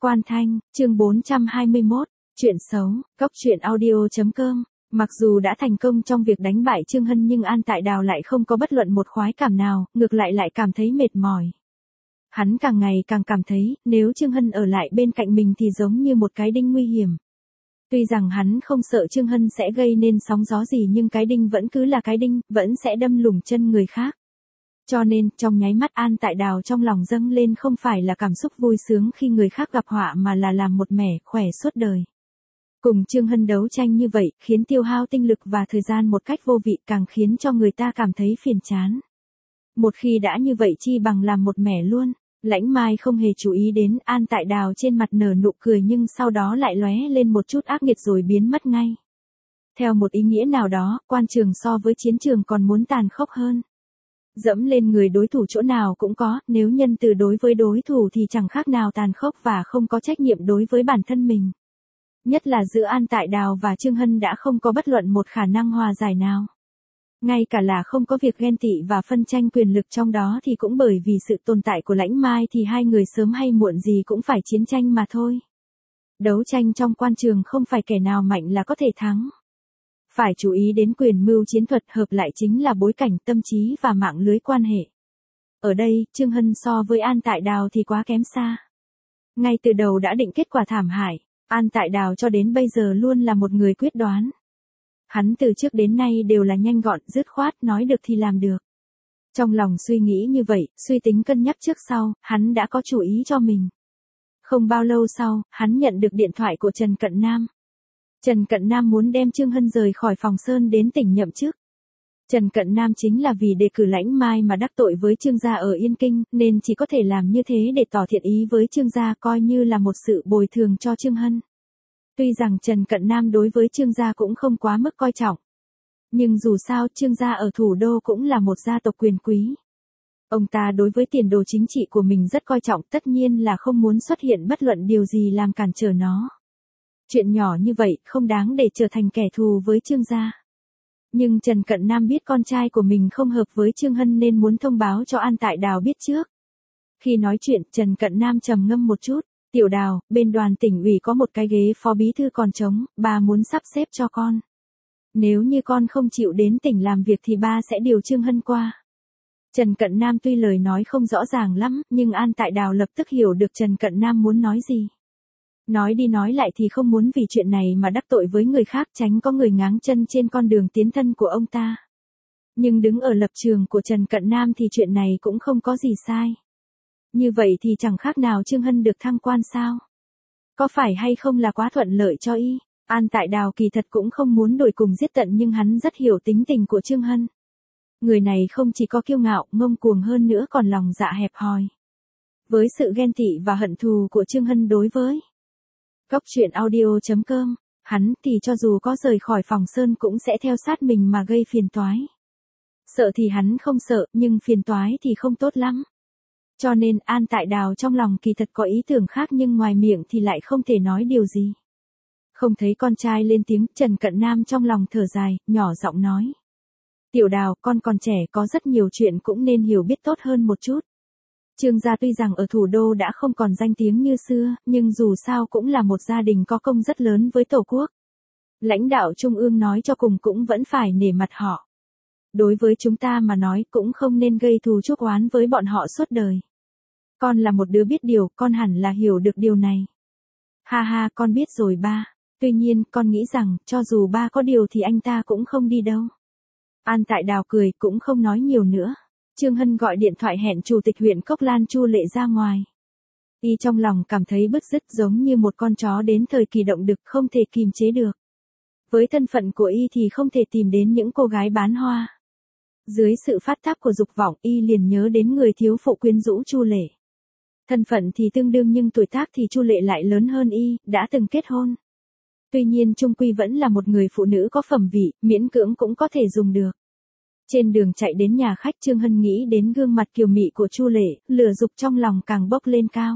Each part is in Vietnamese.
Quan Thanh, chương 421, chuyện xấu, cóc truyện audio.com. Mặc dù đã thành công trong việc đánh bại Trương Hân nhưng An Tại Đào lại không có bất luận một khoái cảm nào, ngược lại cảm thấy mệt mỏi. Hắn càng ngày càng cảm thấy, nếu Trương Hân ở lại bên cạnh mình thì giống như một cái đinh nguy hiểm. Tuy rằng hắn không sợ Trương Hân sẽ gây nên sóng gió gì nhưng cái đinh vẫn cứ là cái đinh, vẫn sẽ đâm lủng chân người khác. Cho nên, trong nháy mắt An Tại Đào trong lòng dâng lên không phải là cảm xúc vui sướng khi người khác gặp họa mà là làm một mẻ khỏe suốt đời. Cùng Trương Hân đấu tranh như vậy, khiến tiêu hao tinh lực và thời gian một cách vô vị càng khiến cho người ta cảm thấy phiền chán. Một khi đã như vậy chi bằng làm một mẻ luôn. Lãnh Mai không hề chú ý đến An Tại Đào trên mặt nở nụ cười nhưng sau đó lại lóe lên một chút ác nghiệt rồi biến mất ngay. Theo một ý nghĩa nào đó, quan trường so với chiến trường còn muốn tàn khốc hơn. Dẫm lên người đối thủ chỗ nào cũng có, nếu nhân từ đối với đối thủ thì chẳng khác nào tàn khốc và không có trách nhiệm đối với bản thân mình. Nhất là giữa An Tại Đào và Trương Hân đã không có bất luận một khả năng hòa giải nào. Ngay cả là không có việc ghen tị và phân tranh quyền lực trong đó thì cũng bởi vì sự tồn tại của Lãnh Mai thì hai người sớm hay muộn gì cũng phải chiến tranh mà thôi. Đấu tranh trong quan trường không phải kẻ nào mạnh là có thể thắng. Phải chú ý đến quyền mưu chiến thuật hợp lại chính là bối cảnh tâm trí và mạng lưới quan hệ. Ở đây, Trương Hân so với An Tại Đào thì quá kém xa. Ngay từ đầu đã định kết quả thảm hại, An Tại Đào cho đến bây giờ luôn là một người quyết đoán. Hắn từ trước đến nay đều là nhanh gọn, dứt khoát, nói được thì làm được. Trong lòng suy nghĩ như vậy, suy tính cân nhắc trước sau, hắn đã có chủ ý cho mình. Không bao lâu sau, hắn nhận được điện thoại của Trần Cận Nam. Trần Cận Nam muốn đem Trương Hân rời khỏi Phòng Sơn đến tỉnh nhậm chức. Trần Cận Nam chính là vì đề cử Lãnh Mai mà đắc tội với Trương gia ở Yên Kinh, nên chỉ có thể làm như thế để tỏ thiện ý với Trương gia coi như là một sự bồi thường cho Trương Hân. Tuy rằng Trần Cận Nam đối với Trương gia cũng không quá mức coi trọng. Nhưng dù sao Trương gia ở thủ đô cũng là một gia tộc quyền quý. Ông ta đối với tiền đồ chính trị của mình rất coi trọng, tất nhiên là không muốn xuất hiện bất luận điều gì làm cản trở nó. Chuyện nhỏ như vậy không đáng để trở thành kẻ thù với Trương gia. Nhưng Trần Cận Nam biết con trai của mình không hợp với Trương Hân nên muốn thông báo cho An Tại Đào biết trước. Khi nói chuyện, Trần Cận Nam trầm ngâm một chút. Tiểu Đào, bên đoàn tỉnh ủy có một cái ghế phó bí thư còn trống, ba muốn sắp xếp cho con. Nếu như con không chịu đến tỉnh làm việc thì ba sẽ điều Trương Hân qua. Trần Cận Nam tuy lời nói không rõ ràng lắm, nhưng An Tại Đào lập tức hiểu được Trần Cận Nam muốn nói gì. Nói đi nói lại thì không muốn vì chuyện này mà đắc tội với người khác, tránh có người ngáng chân trên con đường tiến thân của ông ta. Nhưng đứng ở lập trường của Trần Cận Nam thì chuyện này cũng không có gì sai. Như vậy thì chẳng khác nào Trương Hân được thăng quan sao? Có phải hay không là quá thuận lợi cho y? An Tại Đào kỳ thật cũng không muốn đuổi cùng giết tận nhưng hắn rất hiểu tính tình của Trương Hân. Người này không chỉ có kiêu ngạo, ngông cuồng hơn nữa còn lòng dạ hẹp hòi. Với sự ghen tị và hận thù của Trương Hân đối với cóc truyện audio.com, hắn thì cho dù có rời khỏi Phòng Sơn cũng sẽ theo sát mình mà gây phiền toái. Sợ thì hắn không sợ, nhưng phiền toái thì không tốt lắm. Cho nên An Tại Đào trong lòng kỳ thật có ý tưởng khác nhưng ngoài miệng thì lại không thể nói điều gì. Không thấy con trai lên tiếng, Trần Cận Nam trong lòng thở dài, nhỏ giọng nói. Tiểu Đào, con còn trẻ có rất nhiều chuyện cũng nên hiểu biết tốt hơn một chút. Trương gia tuy rằng ở thủ đô đã không còn danh tiếng như xưa, nhưng dù sao cũng là một gia đình có công rất lớn với Tổ quốc. Lãnh đạo Trung ương nói cho cùng cũng vẫn phải nể mặt họ. Đối với chúng ta mà nói cũng không nên gây thù chuốc oán với bọn họ suốt đời. Con là một đứa biết điều, con hẳn là hiểu được điều này. Ha ha, con biết rồi ba. Tuy nhiên, con nghĩ rằng, cho dù ba có điều thì anh ta cũng không đi đâu. An Tại Đào cười, cũng không nói nhiều nữa. Trương Hân gọi điện thoại hẹn chủ tịch huyện Cốc Lan Chu Lệ ra ngoài. Y trong lòng cảm thấy bứt rứt giống như một con chó đến thời kỳ động đực không thể kìm chế được. Với thân phận của Y thì không thể tìm đến những cô gái bán hoa. Dưới sự phát tác của dục vọng Y liền nhớ đến người thiếu phụ quyến rũ Chu Lệ. Thân phận thì tương đương nhưng tuổi tác thì Chu Lệ lại lớn hơn Y, đã từng kết hôn. Tuy nhiên chung quy vẫn là một người phụ nữ có phẩm vị, miễn cưỡng cũng có thể dùng được. Trên đường chạy đến nhà khách Trương Hân nghĩ đến gương mặt kiều mị của Chu Lệ, lửa dục trong lòng càng bốc lên cao.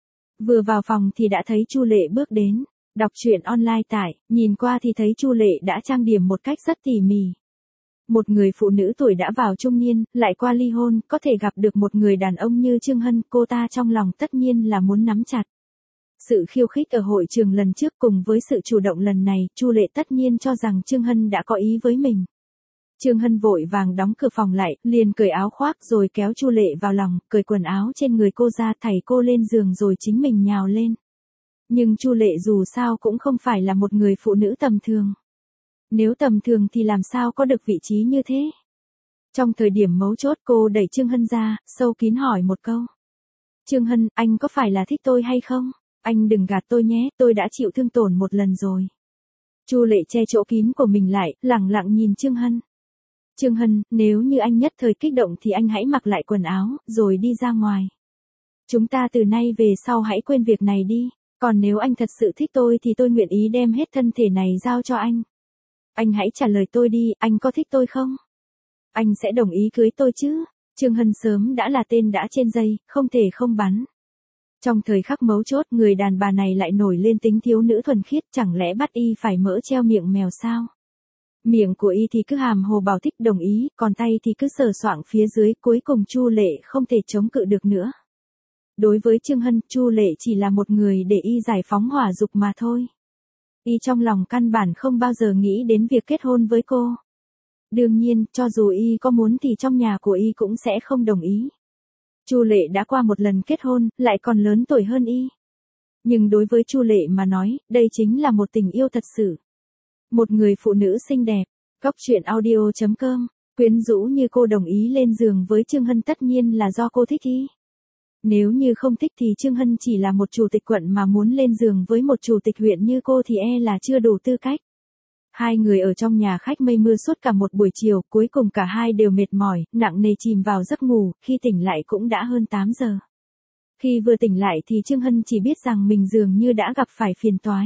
Vừa vào phòng thì đã thấy Chu Lệ bước đến, đọc truyện online tại, nhìn qua thì thấy Chu Lệ đã trang điểm một cách rất tỉ mỉ. Một người phụ nữ tuổi đã vào trung niên, lại qua ly hôn, có thể gặp được một người đàn ông như Trương Hân, cô ta trong lòng tất nhiên là muốn nắm chặt. Sự khiêu khích ở hội trường lần trước cùng với sự chủ động lần này, Chu Lệ tất nhiên cho rằng Trương Hân đã có ý với mình. Trương Hân vội vàng đóng cửa phòng lại, liền cởi áo khoác rồi kéo Chu Lệ vào lòng, cởi quần áo trên người cô ra, thảy cô lên giường rồi chính mình nhào lên. Nhưng Chu Lệ dù sao cũng không phải là một người phụ nữ tầm thường. Nếu tầm thường thì làm sao có được vị trí như thế? Trong thời điểm mấu chốt cô đẩy Trương Hân ra, sâu kín hỏi một câu. Trương Hân, anh có phải là thích tôi hay không? Anh đừng gạt tôi nhé, tôi đã chịu thương tổn một lần rồi. Chu Lệ che chỗ kín của mình lại, lẳng lặng nhìn Trương Hân. Trương Hân, nếu như anh nhất thời kích động thì anh hãy mặc lại quần áo, rồi đi ra ngoài. Chúng ta từ nay về sau hãy quên việc này đi, còn nếu anh thật sự thích tôi thì tôi nguyện ý đem hết thân thể này giao cho anh. Anh hãy trả lời tôi đi, anh có thích tôi không? Anh sẽ đồng ý cưới tôi chứ? Trương Hân sớm đã là tên đã trên dây, không thể không bắn. Trong thời khắc mấu chốt, người đàn bà này lại nổi lên tính thiếu nữ thuần khiết, chẳng lẽ bắt y phải mỡ treo miệng mèo sao? Miệng của y thì cứ hàm hồ bảo thích đồng ý, còn tay thì cứ sờ soạng phía dưới, cuối cùng Chu Lệ không thể chống cự được nữa. Đối với Trương Hân, Chu Lệ chỉ là một người để y giải phóng hỏa dục mà thôi. Y trong lòng căn bản không bao giờ nghĩ đến việc kết hôn với cô. Đương nhiên, cho dù y có muốn thì trong nhà của y cũng sẽ không đồng ý. Chu Lệ đã qua một lần kết hôn, lại còn lớn tuổi hơn y. Nhưng đối với Chu Lệ mà nói, đây chính là một tình yêu thật sự. Một người phụ nữ xinh đẹp. Góc truyện audio.com. Quyến rũ như cô đồng ý lên giường với Trương Hân tất nhiên là do cô thích y. Nếu như không thích thì Trương Hân chỉ là một chủ tịch quận mà muốn lên giường với một chủ tịch huyện như cô thì e là chưa đủ tư cách. Hai người ở trong nhà khách mây mưa suốt cả một buổi chiều, cuối cùng cả hai đều mệt mỏi, nặng nề chìm vào giấc ngủ, khi tỉnh lại cũng đã hơn 8 giờ. Khi vừa tỉnh lại thì Trương Hân chỉ biết rằng mình dường như đã gặp phải phiền toái.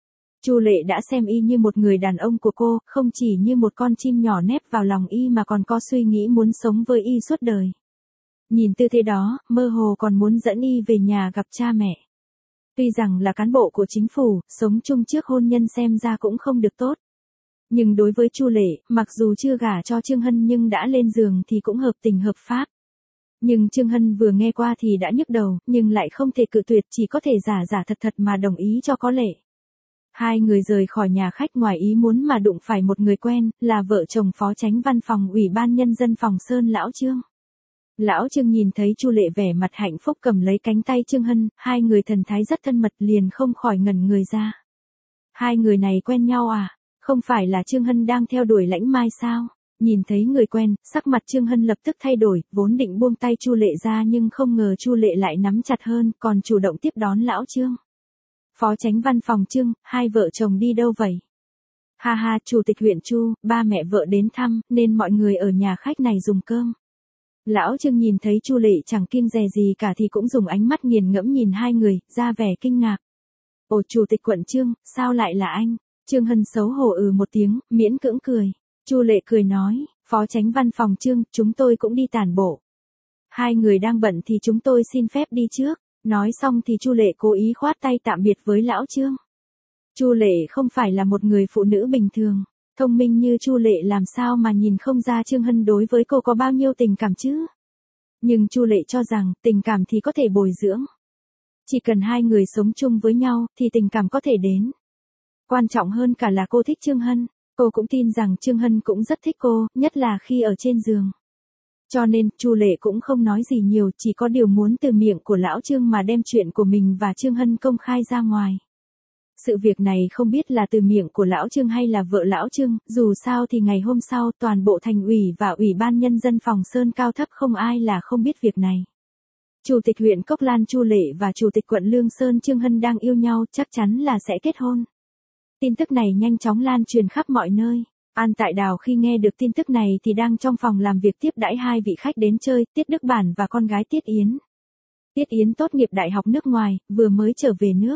Chu Lệ đã xem y như một người đàn ông của cô, không chỉ như một con chim nhỏ nép vào lòng y mà còn có suy nghĩ muốn sống với y suốt đời. Nhìn tư thế đó, mơ hồ còn muốn dẫn y về nhà gặp cha mẹ. Tuy rằng là cán bộ của chính phủ, sống chung trước hôn nhân xem ra cũng không được tốt. Nhưng đối với Chu Lệ, mặc dù chưa gả cho Trương Hân nhưng đã lên giường thì cũng hợp tình hợp pháp. Nhưng Trương Hân vừa nghe qua thì đã nhức đầu, nhưng lại không thể cự tuyệt, chỉ có thể giả giả thật thật mà đồng ý cho có lệ. Hai người rời khỏi nhà khách ngoài ý muốn mà đụng phải một người quen, là vợ chồng phó chánh văn phòng Ủy ban Nhân dân phòng Sơn Lão Trương. Lão Trương nhìn thấy Chu Lệ vẻ mặt hạnh phúc cầm lấy cánh tay Trương Hân, hai người thần thái rất thân mật liền không khỏi ngẩn người ra. Hai người này quen nhau à? Không phải là Trương Hân đang theo đuổi Lãnh Mai sao? Nhìn thấy người quen, sắc mặt Trương Hân lập tức thay đổi, vốn định buông tay Chu Lệ ra nhưng không ngờ Chu Lệ lại nắm chặt hơn, còn chủ động tiếp đón Lão Trương. Phó chánh văn phòng Trương, hai vợ chồng đi đâu vậy? Ha ha, chủ tịch huyện Chu, ba mẹ vợ đến thăm, nên mọi người ở nhà khách này dùng cơm. Lão Trương nhìn thấy Chu Lệ chẳng kiêng dè gì cả thì cũng dùng ánh mắt nghiền ngẫm nhìn hai người, ra vẻ kinh ngạc. Ồ, chủ tịch quận Trương, sao lại là anh? Trương Hân xấu hổ một tiếng, miễn cưỡng cười. Chu Lệ cười nói, phó chánh văn phòng Trương, chúng tôi cũng đi tản bộ. Hai người đang bận thì chúng tôi xin phép đi trước. Nói xong thì Chu Lệ cố ý khoát tay tạm biệt với Lão Trương. Chu Lệ không phải là một người phụ nữ bình thường. Thông minh như Chu Lệ làm sao mà nhìn không ra Trương Hân đối với cô có bao nhiêu tình cảm chứ? Nhưng Chu Lệ cho rằng tình cảm thì có thể bồi dưỡng. Chỉ cần hai người sống chung với nhau thì tình cảm có thể đến. Quan trọng hơn cả là cô thích Trương Hân. Cô cũng tin rằng Trương Hân cũng rất thích cô, nhất là khi ở trên giường. Cho nên, Chu Lệ cũng không nói gì nhiều, chỉ có điều muốn từ miệng của Lão Trương mà đem chuyện của mình và Trương Hân công khai ra ngoài. Sự việc này không biết là từ miệng của Lão Trương hay là vợ Lão Trương, dù sao thì ngày hôm sau toàn bộ thành ủy và Ủy ban Nhân dân phòng Sơn cao thấp không ai là không biết việc này. Chủ tịch huyện Cốc Lan Chu Lệ và Chủ tịch quận Lương Sơn Trương Hân đang yêu nhau, chắc chắn là sẽ kết hôn. Tin tức này nhanh chóng lan truyền khắp mọi nơi. An Tại Đào khi nghe được tin tức này thì đang trong phòng làm việc tiếp đãi hai vị khách đến chơi, Tiết Đức Bản và con gái Tiết Yến. Tiết Yến tốt nghiệp đại học nước ngoài, vừa mới trở về nước.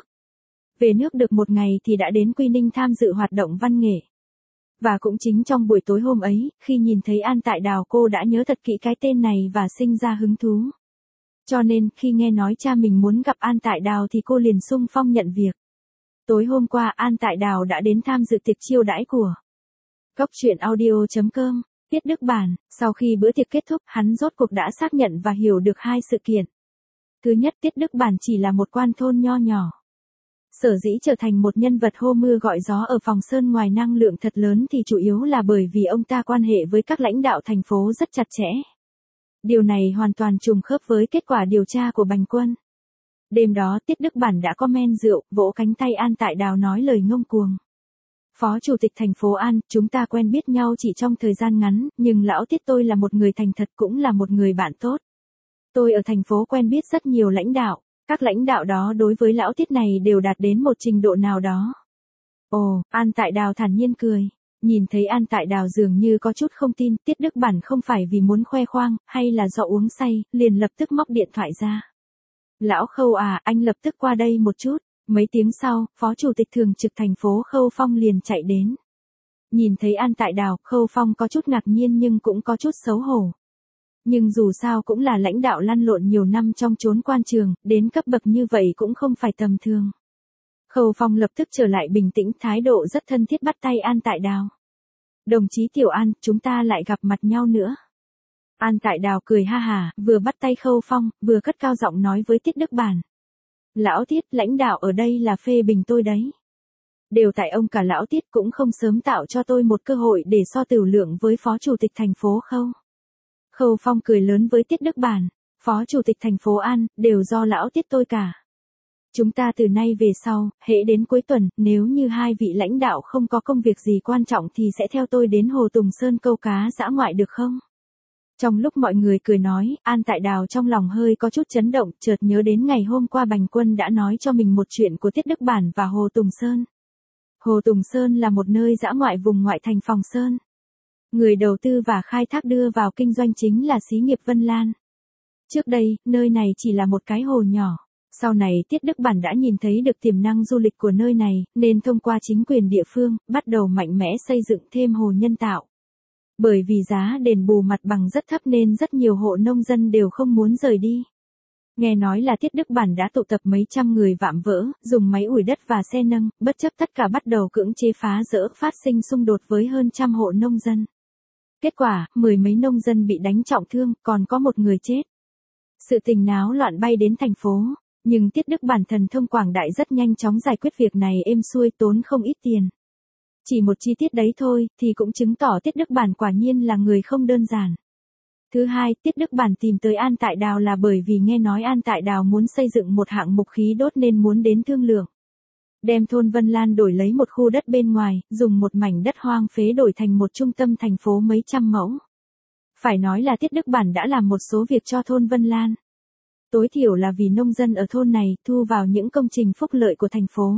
Về nước được một ngày thì đã đến Quy Ninh tham dự hoạt động văn nghệ. Và cũng chính trong buổi tối hôm ấy, khi nhìn thấy An Tại Đào cô đã nhớ thật kỹ cái tên này và sinh ra hứng thú. Cho nên, khi nghe nói cha mình muốn gặp An Tại Đào thì cô liền xung phong nhận việc. Tối hôm qua An Tại Đào đã đến tham dự tiệc chiêu đãi của Góc truyện audio.com. Tiết Đức Bản, sau khi bữa tiệc kết thúc, hắn rốt cuộc đã xác nhận và hiểu được hai sự kiện. Thứ nhất, Tiết Đức Bản chỉ là một quan thôn nho nhỏ. Sở dĩ trở thành một nhân vật hô mưa gọi gió ở Phòng Sơn ngoài năng lượng thật lớn thì chủ yếu là bởi vì ông ta quan hệ với các lãnh đạo thành phố rất chặt chẽ. Điều này hoàn toàn trùng khớp với kết quả điều tra của Bành Quân. Đêm đó Tiết Đức Bản đã có men rượu, vỗ cánh tay An Tại Đào nói lời ngông cuồng. Phó Chủ tịch thành phố An, chúng ta quen biết nhau chỉ trong thời gian ngắn, nhưng lão Tiết tôi là một người thành thật cũng là một người bạn tốt. Tôi ở thành phố quen biết rất nhiều lãnh đạo, các lãnh đạo đó đối với lão Tiết này đều đạt đến một trình độ nào đó. Ồ, An Tại Đào thản nhiên cười. Nhìn thấy An Tại Đào dường như có chút không tin, Tiết Đức Bản không phải vì muốn khoe khoang, hay là do uống say, liền lập tức móc điện thoại ra. Lão Khâu à, anh lập tức qua đây một chút. Mấy tiếng sau, Phó Chủ tịch thường trực thành phố Khâu Phong liền chạy đến. Nhìn thấy An Tại Đào, Khâu Phong có chút ngạc nhiên nhưng cũng có chút xấu hổ. Nhưng dù sao cũng là lãnh đạo lăn lộn nhiều năm trong chốn quan trường, đến cấp bậc như vậy cũng không phải tầm thường. Khâu Phong lập tức trở lại bình tĩnh, thái độ rất thân thiết bắt tay An Tại Đào. Đồng chí Tiểu An, chúng ta lại gặp mặt nhau nữa. An Tại Đào cười ha hà, vừa bắt tay Khâu Phong, vừa cất cao giọng nói với Tiết Đức Bản. Lão Tiết, lãnh đạo ở đây là phê bình tôi đấy. Đều tại ông cả lão Tiết cũng không sớm tạo cho tôi một cơ hội để so tửu lượng với Phó Chủ tịch thành phố Khâu. Khâu Phong cười lớn với Tiết Đức Bản, Phó Chủ tịch thành phố An, đều do lão Tiết tôi cả. Chúng ta từ nay về sau, hễ đến cuối tuần, nếu như hai vị lãnh đạo không có công việc gì quan trọng thì sẽ theo tôi đến Hồ Tùng Sơn câu cá dã ngoại được không? Trong lúc mọi người cười nói, An Tại Đào trong lòng hơi có chút chấn động, chợt nhớ đến ngày hôm qua Bành Quân đã nói cho mình một chuyện của Tiết Đức Bản và Hồ Tùng Sơn. Hồ Tùng Sơn là một nơi dã ngoại vùng ngoại thành Phòng Sơn. Người đầu tư và khai thác đưa vào kinh doanh chính là xí nghiệp Vân Lan. Trước đây, nơi này chỉ là một cái hồ nhỏ. Sau này Tiết Đức Bản đã nhìn thấy được tiềm năng du lịch của nơi này, nên thông qua chính quyền địa phương, bắt đầu mạnh mẽ xây dựng thêm hồ nhân tạo. Bởi vì giá đền bù mặt bằng rất thấp nên rất nhiều hộ nông dân đều không muốn rời đi. Nghe nói là Tiết Đức Bản đã tụ tập mấy trăm người vạm vỡ, dùng máy ủi đất và xe nâng, bất chấp tất cả bắt đầu cưỡng chế phá dỡ, phát sinh xung đột với hơn trăm hộ nông dân. Kết quả, mười mấy nông dân bị đánh trọng thương, còn có một người chết. Sự tình náo loạn bay đến thành phố, nhưng Tiết Đức Bản thần thông quảng đại rất nhanh chóng giải quyết việc này êm xuôi, tốn không ít tiền. Chỉ một chi tiết đấy thôi, thì cũng chứng tỏ Tiết Đức Bản quả nhiên là người không đơn giản. Thứ hai, Tiết Đức Bản tìm tới An Tại Đào là bởi vì nghe nói An Tại Đào muốn xây dựng một hạng mục khí đốt nên muốn đến thương lượng. Đem thôn Vân Lan đổi lấy một khu đất bên ngoài, dùng một mảnh đất hoang phế đổi thành một trung tâm thành phố mấy trăm mẫu. Phải nói là Tiết Đức Bản đã làm một số việc cho thôn Vân Lan. Tối thiểu là vì nông dân ở thôn này thu vào những công trình phúc lợi của thành phố.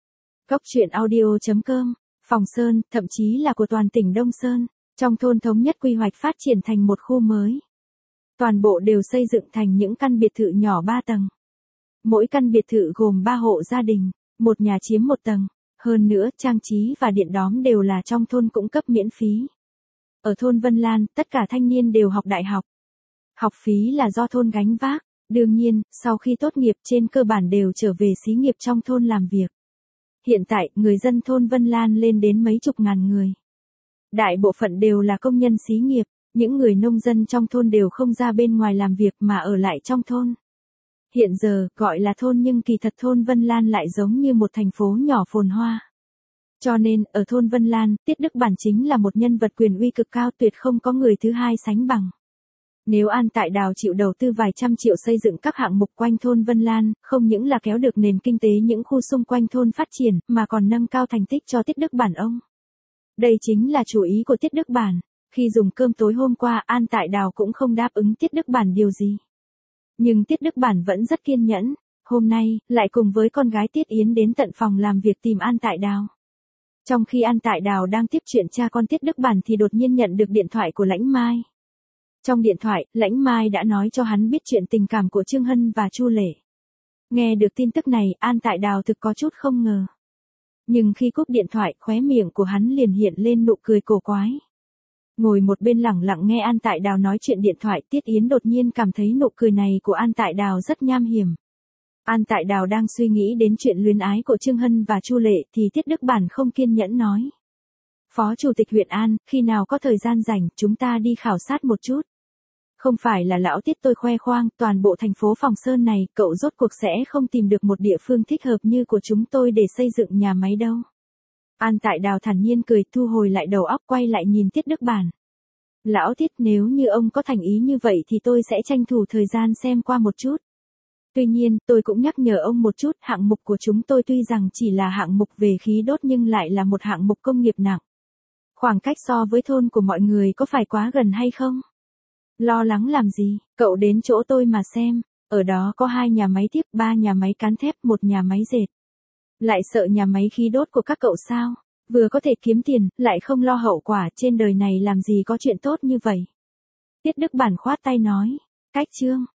Cóc truyện audio.com, Phòng Sơn, thậm chí là của toàn tỉnh Đông Sơn, trong thôn thống nhất quy hoạch phát triển thành một khu mới. Toàn bộ đều xây dựng thành những căn biệt thự nhỏ 3 tầng. Mỗi căn biệt thự gồm 3 hộ gia đình, một nhà chiếm 1 tầng. Hơn nữa, trang trí và điện đóm đều là trong thôn cũng cấp miễn phí. Ở thôn Vân Lan, tất cả thanh niên đều học đại học. Học phí là do thôn gánh vác. Đương nhiên, sau khi tốt nghiệp trên cơ bản đều trở về xí nghiệp trong thôn làm việc. Hiện tại, người dân thôn Vân Lan lên đến mấy chục ngàn người. Đại bộ phận đều là công nhân xí nghiệp, những người nông dân trong thôn đều không ra bên ngoài làm việc mà ở lại trong thôn. Hiện giờ, gọi là thôn nhưng kỳ thật thôn Vân Lan lại giống như một thành phố nhỏ phồn hoa. Cho nên, ở thôn Vân Lan, Tiết Đức Bản chính là một nhân vật quyền uy cực cao, tuyệt không có người thứ hai sánh bằng. Nếu An Tại Đào chịu đầu tư vài trăm triệu xây dựng các hạng mục quanh thôn Vân Lan, không những là kéo được nền kinh tế những khu xung quanh thôn phát triển, mà còn nâng cao thành tích cho Tiết Đức Bản ông. Đây chính là chủ ý của Tiết Đức Bản. Khi dùng cơm tối hôm qua, An Tại Đào cũng không đáp ứng Tiết Đức Bản điều gì. Nhưng Tiết Đức Bản vẫn rất kiên nhẫn, hôm nay, lại cùng với con gái Tiết Yến đến tận phòng làm việc tìm An Tại Đào. Trong khi An Tại Đào đang tiếp chuyện cha con Tiết Đức Bản thì đột nhiên nhận được điện thoại của Lãnh Mai. Trong điện thoại, Lãnh Mai đã nói cho hắn biết chuyện tình cảm của Trương Hân và Chu Lệ. Nghe được tin tức này, An Tại Đào thực có chút không ngờ. Nhưng khi cúp điện thoại, khóe miệng của hắn liền hiện lên nụ cười cổ quái. Ngồi một bên lẳng lặng nghe An Tại Đào nói chuyện điện thoại, Tiết Yến đột nhiên cảm thấy nụ cười này của An Tại Đào rất nham hiểm. An Tại Đào đang suy nghĩ đến chuyện luyến ái của Trương Hân và Chu Lệ thì Tiết Đức Bản không kiên nhẫn nói. Phó Chủ tịch huyện An, khi nào có thời gian rảnh, chúng ta đi khảo sát một chút. Không phải là lão Tiết tôi khoe khoang, toàn bộ thành phố Phòng Sơn này, cậu rốt cuộc sẽ không tìm được một địa phương thích hợp như của chúng tôi để xây dựng nhà máy đâu. An Tại Đào thản nhiên cười, thu hồi lại đầu óc, quay lại nhìn Tiết Đức Bản. Lão Tiết, nếu như ông có thành ý như vậy thì tôi sẽ tranh thủ thời gian xem qua một chút. Tuy nhiên, tôi cũng nhắc nhở ông một chút, hạng mục của chúng tôi tuy rằng chỉ là hạng mục về khí đốt nhưng lại là một hạng mục công nghiệp nặng. Khoảng cách so với thôn của mọi người có phải quá gần hay không? Lo lắng làm gì, cậu đến chỗ tôi mà xem, ở đó có 2 nhà máy tiếp, 3 nhà máy cán thép, 1 nhà máy dệt. Lại sợ nhà máy khí đốt của các cậu sao? Vừa có thể kiếm tiền, lại không lo hậu quả, trên đời này làm gì có chuyện tốt như vậy. Tiết Đức Bản khoát tay nói, cách chương.